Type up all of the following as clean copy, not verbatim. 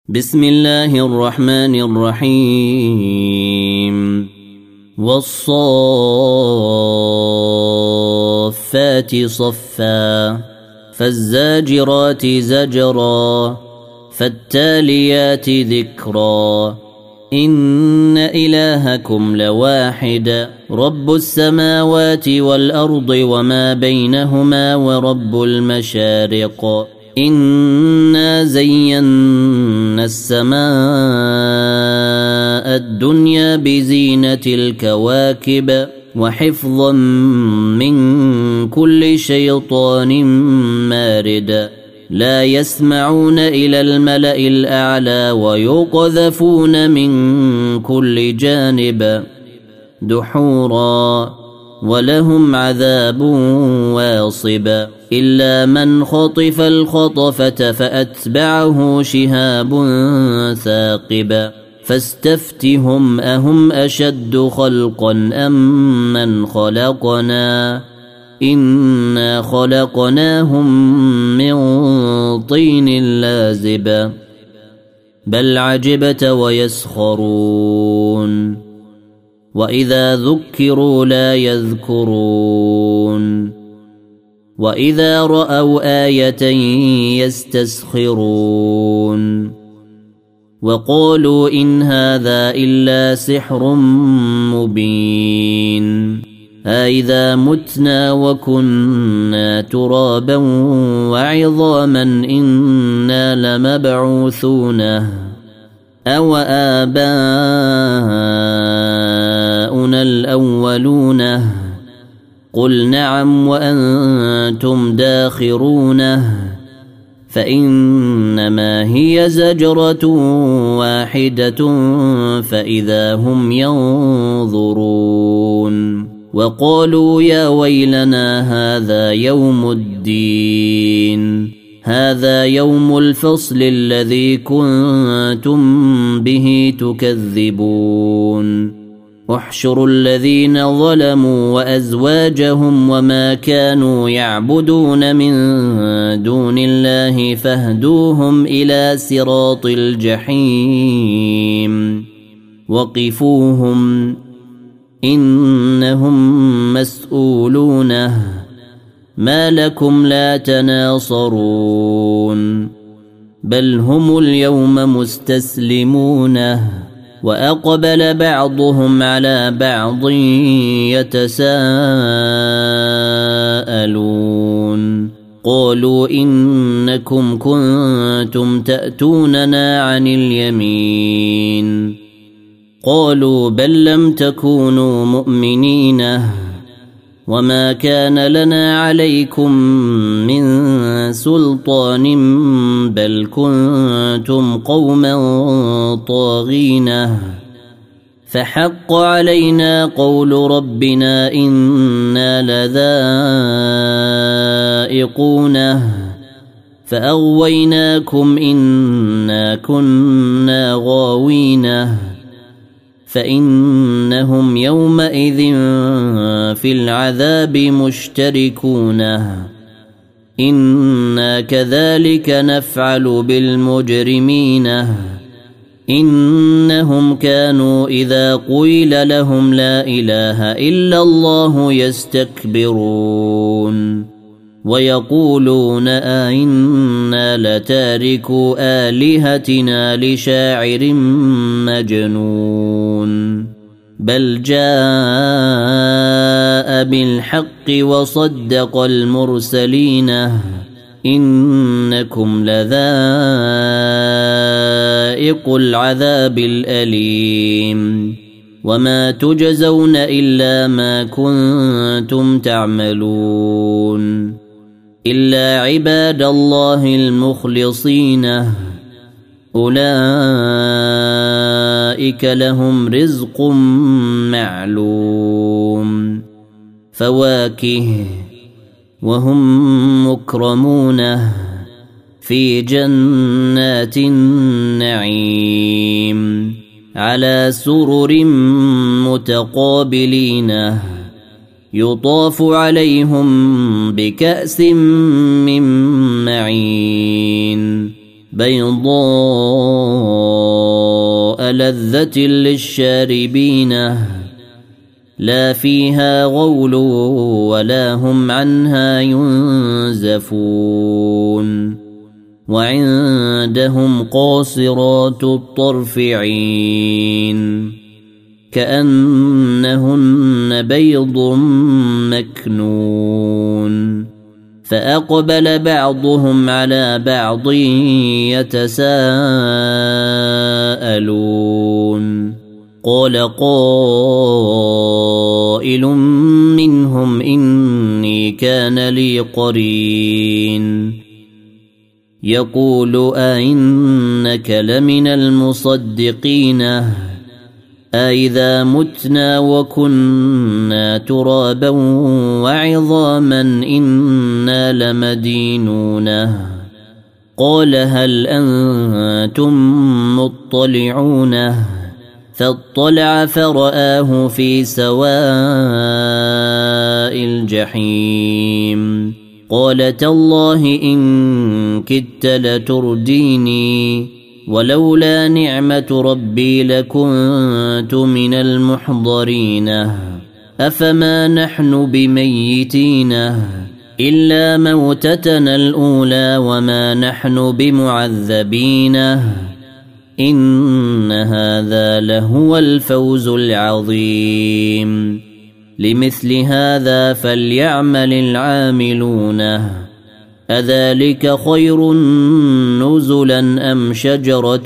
بسم الله الرحمن الرحيم والصافات صفا فالزاجرات زجرا فالتاليات ذكرا إن إلهكم لواحد رب السماوات والأرض وما بينهما ورب المشارق إنا زينا السماء الدنيا بزينة الكواكب وحفظا من كل شيطان مارد لا يسمعون إلى الملأ الأعلى ويقذفون من كل جانب دحورا ولهم عذاب واصب إلا من خطف الخطفة فأتبعه شهاب ثاقب فاستفتهم أهم أشد خلقا أم من خلقنا إنا خلقناهم من طين لازب بل عجبت ويسخرون وإذا ذكروا لا يذكرون وإذا رأوا آية يستسخرون وقالوا إن هذا إلا سحر مبين أإذا متنا وكنا ترابا وعظاما إنا لمبعوثون أو آباؤنا الأولون قل نعم وأنتم داخرون فإنما هي زجرة واحدة فإذا هم ينظرون وقالوا يا ويلنا هذا يوم الدين هذا يوم الفصل الذي كنتم به تكذبون احشروا الذين ظلموا وأزواجهم وما كانوا يعبدون من دون الله فاهدوهم إلى صراط الجحيم وقفوهم إنهم مسؤولون ما لكم لا تناصرون بل هم اليوم مستسلمون وأقبل بعضهم على بعض يتساءلون قالوا إنكم كنتم تأتوننا عن اليمين قالوا بل لم تكونوا مؤمنين وما كان لنا عليكم من سلطان بل كنتم قوما طاغين فحق علينا قول ربنا إنا لذائقون فأغويناكم إنا كنا غاوين فإنهم يومئذ في العذاب مشتركون إنا كذلك نفعل بالمجرمين إنهم كانوا إذا قيل لهم لا إله إلا الله يستكبرون ويقولون أئنا لتاركو آلهتنا لشاعر مجنون بل جاء بالحق وصدق المرسلين إنكم لذائق العذاب الأليم وما تجزون إلا ما كنتم تعملون إلا عباد الله المخلصين أولئك لهم رزق معلوم فواكه وهم مكرمون في جنات النعيم على سرر متقابلين يطاف عليهم بكأس من معين بيضاء لذة للشاربين لا فيها غول ولا هم عنها ينزفون وعندهم قاصرات الطرف عين كأنهن بيض مكنون فأقبل بعضهم على بعض يتساءلون قال قائل منهم إني كان لي قرين يقول أئنك لمن المصدقين أإذا متنا وكنا ترابا وعظاما إنا لمدينون قال هل أنتم مطلعون فاطلع فرآه في سواء الجحيم قال تالله إن كدت لترديني ولولا نعمة ربي لكنت من المحضرين أفما نحن بميتين إلا موتتنا الأولى وما نحن بمعذبين إن هذا لهو الفوز العظيم لمثل هذا فليعمل العاملون أذلك خير نزلا أم شجرة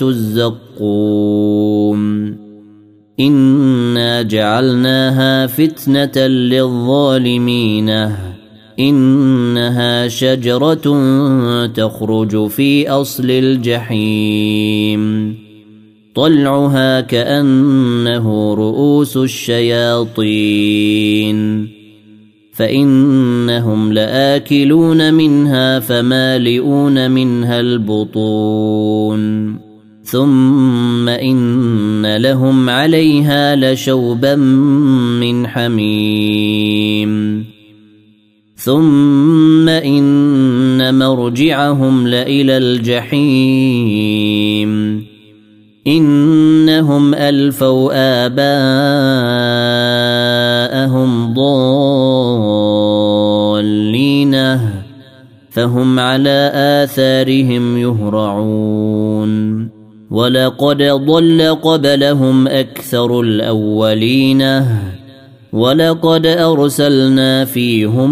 الزقوم إنا جعلناها فتنة للظالمين إنها شجرة تخرج في أصل الجحيم طلعها كأنه رؤوس الشياطين فإنهم لآكلون منها فمالئون منها البطون ثم إن لهم عليها لشوبا من حميم ثم إن مرجعهم لإلى الجحيم إنهم ألفوا آباءهم ضالين فهم على آثارهم يهرعون ولقد ضل قبلهم أكثر الأولين ولقد أرسلنا فيهم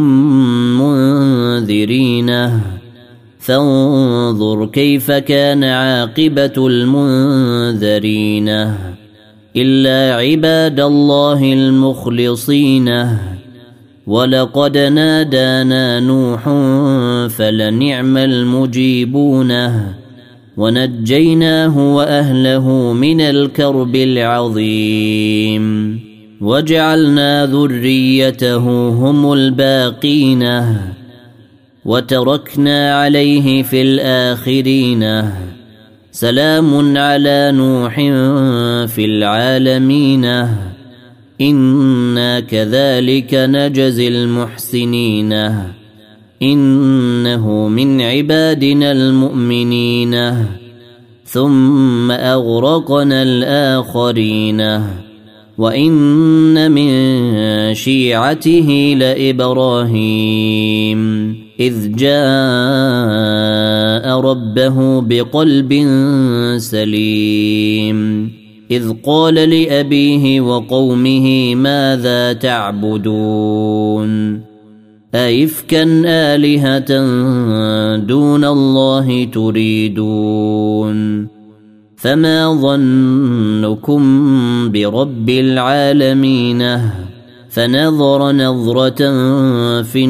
منذرين فانظر كيف كان عاقبة المنذرين إلا عباد الله المخلصين ولقد نادانا نوح فلنعم المجيبون ونجيناه وأهله من الكرب العظيم وجعلنا ذريته هم الباقين وتركنا عليه في الآخرين سلام على نوح في العالمين إنا كذلك نجزي المحسنين إنه من عبادنا المؤمنين ثم أغرقنا الآخرين وإن من شيعته لإبراهيم إذ جاء ربه بقلب سليم إذ قال لأبيه وقومه ماذا تعبدون أئفكا آلهة دون الله تريدون فما ظنكم برب العالمين فنظر نظرة في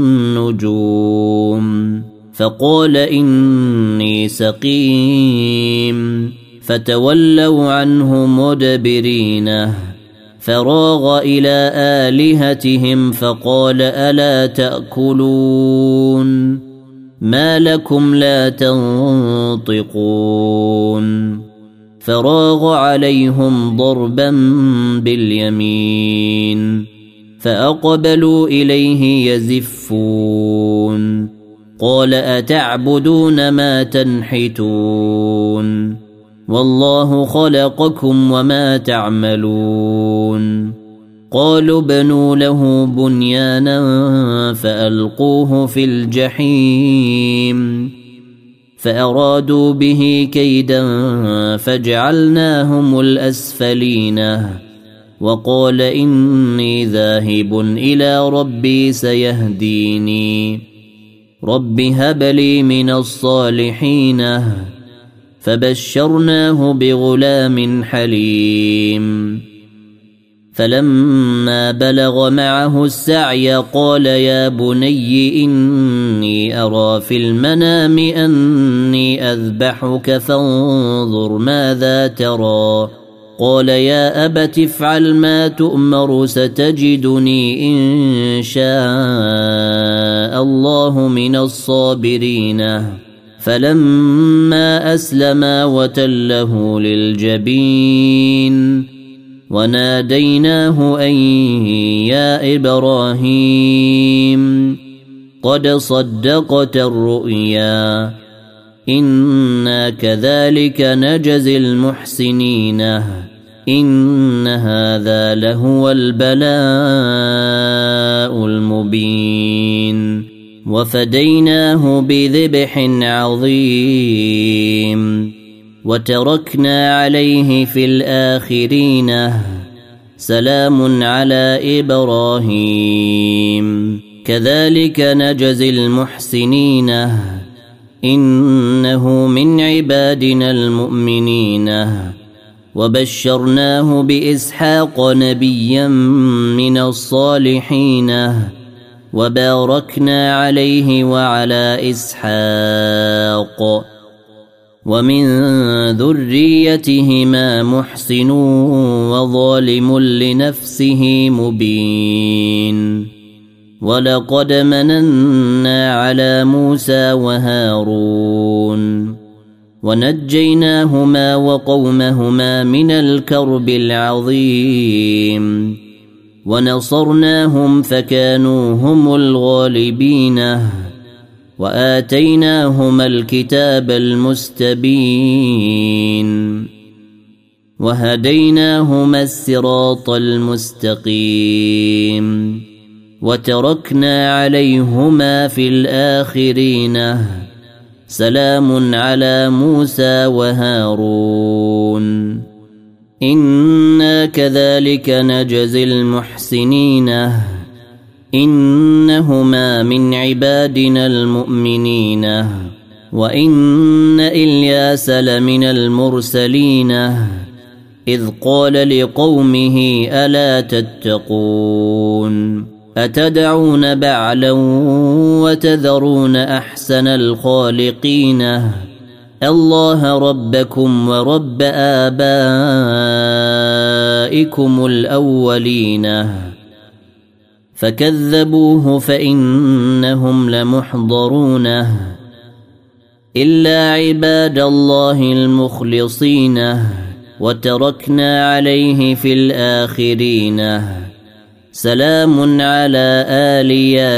النجوم فقال إني سقيم فتولوا عنه مدبرين فراغ إلى آلهتهم فقال ألا تأكلون ما لكم لا تنطقون فراغ عليهم ضربا باليمين فأقبلوا إليه يزفون قال أتعبدون ما تنحتون والله خلقكم وما تعملون قالوا بنوا له بنيانا فألقوه في الجحيم فأرادوا به كيدا فجعلناهم الأسفلين وقال إني ذاهب إلى ربي سيهديني رب هب لي من الصالحين فبشرناه بغلام حليم فلما بلغ معه السعي قال يا بني إني أرى في المنام أني أذبحك فانظر ماذا ترى قال يا أبت افعل ما تؤمر ستجدني إن شاء الله من الصابرين فلما أسلما وتله للجبين وناديناه أن يا إبراهيم قد صدقت الرؤيا إنا كذلك نجزي المحسنين إن هذا لهو البلاء المبين وفديناه بذبح عظيم وتركنا عليه في الآخرين سلام على إبراهيم كذلك نجزي المحسنين إنه من عبادنا المؤمنين وبشرناه بإسحاق نبيا من الصالحين وباركنا عليه وعلى إسحاق ومن ذريتهما محسن وظالم لنفسه مبين ولقد مننا على موسى وهارون ونجيناهما وقومهما من الكرب العظيم ونصرناهم فكانوا هم الغالبين وآتيناهما الكتاب المستبين وهديناهما الصراط المستقيم وتركنا عليهما في الآخرين سلام على موسى وهارون إنا كذلك نجزي المحسنين إنهما من عبادنا المؤمنين وإن إلياس لمن المرسلين إذ قال لقومه ألا تتقون أتدعون بعلا وتذرون أحسن الخالقين الله ربكم ورب آبائكم الأولين فكذبوه فإنهم لمحضرون إلا عباد الله المخلصين وتركنا عليه في الآخرين سلام على آل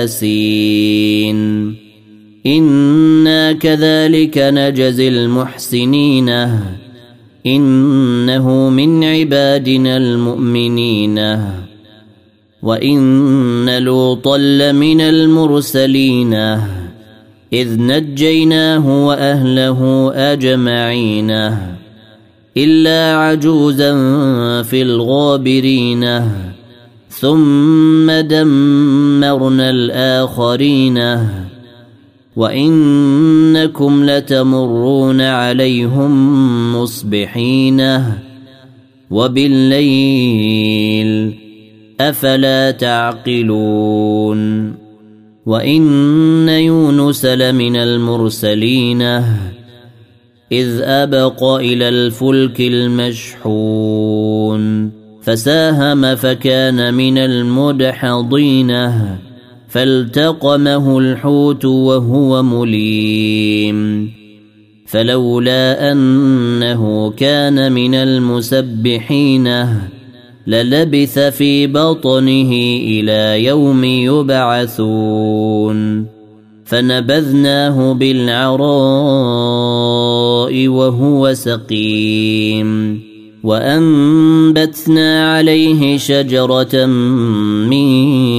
ياسين إنا كذلك نجزي المحسنين إنه من عبادنا المؤمنين وإن لوطا لمن المرسلين إذ نجيناه وأهله أجمعين إلا عجوزا في الغابرين ثم دمرنا الآخرين وإنكم لتمرون عليهم مصبحين وبالليل أفلا تعقلون وإن يونس لمن المرسلين إذ أبق إلى الفلك المشحون فساهم فكان من المدحضين فالتقمه الحوت وهو مليم فلولا أنه كان من المسبحين للبث في بطنه إلى يوم يبعثون فنبذناه بالعراء وهو سقيم وأنبتنا عليه شجرة من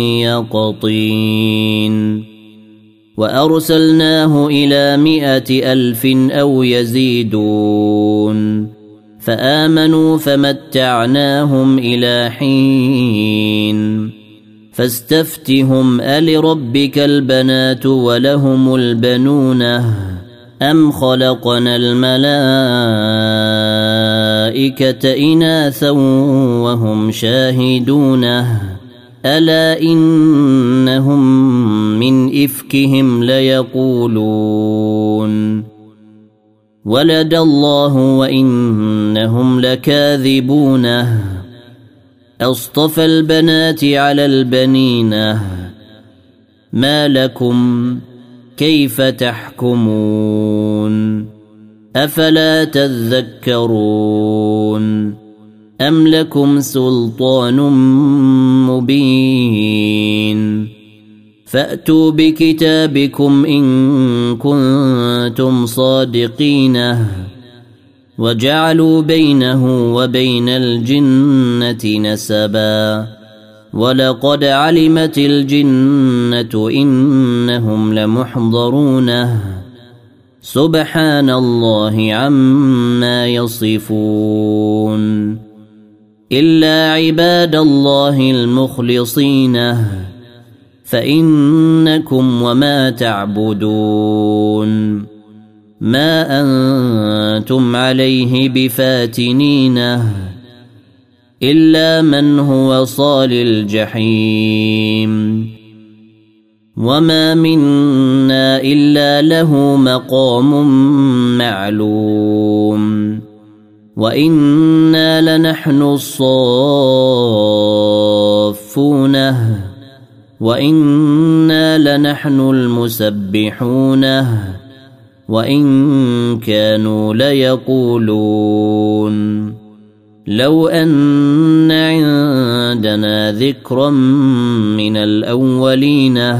يقطين وأرسلناه إلى 100,000 أو يزيدون فآمنوا فمتعناهم إلى حين فاستفتهم ألربك البنات ولهم البنون أم خلقنا الملائكة إناثا وهم شاهدون ألا إنهم من إفكهم ليقولون ولد الله وإنهم لكاذبون أصطفى البنات على البنين ما لكم كيف تحكمون أفلا تذكرون أم لكم سلطان مبين فأتوا بكتابكم إن كنتم صادقين وجعلوا بينه وبين الجنة نسبا ولقد علمت الجنة إنهم لمحضرون سبحان الله عما يصفون إلا عباد الله المخلصين فإنكم وما تعبدون ما أنتم عليه بفاتنين إلا من هو صال الجحيم وما منا إلا له مقام معلوم وإنا لنحن الصافون وإنا لنحن المسبحون وإن كانوا ليقولون لو أن عندنا ذكرا من الأولين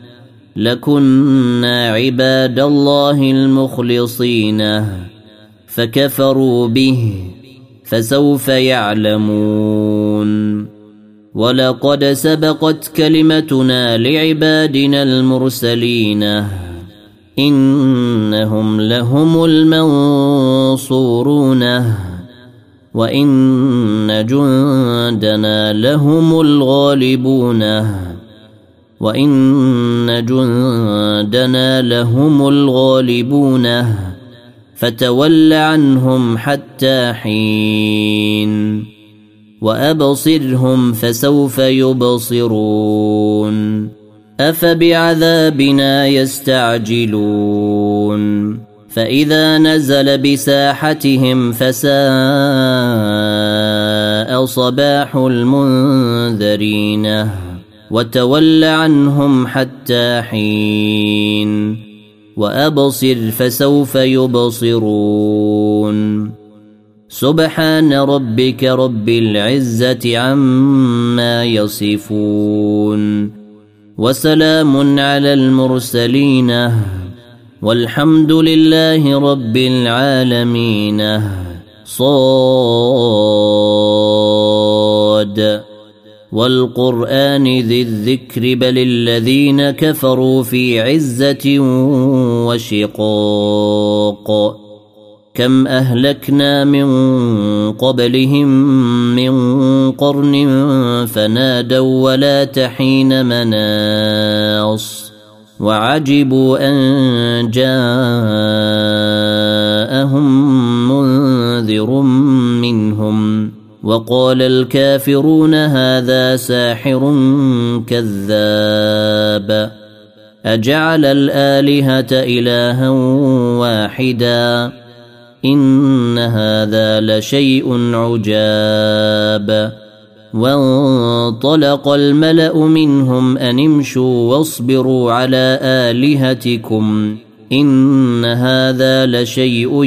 لكنا عباد الله المخلصين فكفروا به فسوف يعلمون ولقد سبقت كلمتنا لعبادنا المرسلين إنهم لهم المنصورون وإن جندنا لهم الغالبون وإن جندنا لهم الغالبون فتول عنهم حتى حين وأبصرهم فسوف يبصرون أفبعذابنا يستعجلون فإذا نزل بساحتهم فساء صباح المنذرين وتول عنهم حتى حين وأبصر فسوف يبصرون سبحان ربك رب العزة عما يصفون وسلام على المرسلين والحمد لله رب العالمين صاد والقرآن ذي الذكر بل الذين كفروا في عزة وشقاق كم أهلكنا من قبلهم من قرن فنادوا ولا تحين مناص وعجبوا أن جاءهم منذر منهم وقال الكافرون هذا ساحر كذاب أجعل الآلهة إلها واحدا إن هذا لشيء عجاب وانطلق الملأ منهم أن امشوا واصبروا على آلهتكم إن هذا لشيء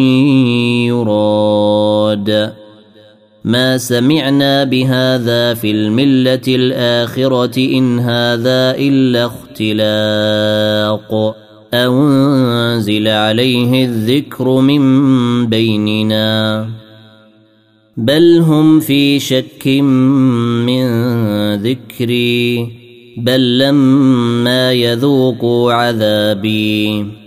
يراد ما سمعنا بهذا في الملة الآخرة إن هذا إلا اختلاق أنزل عليه الذكر من بيننا بل هم في شك من ذكري بل لما يذوقوا عذابي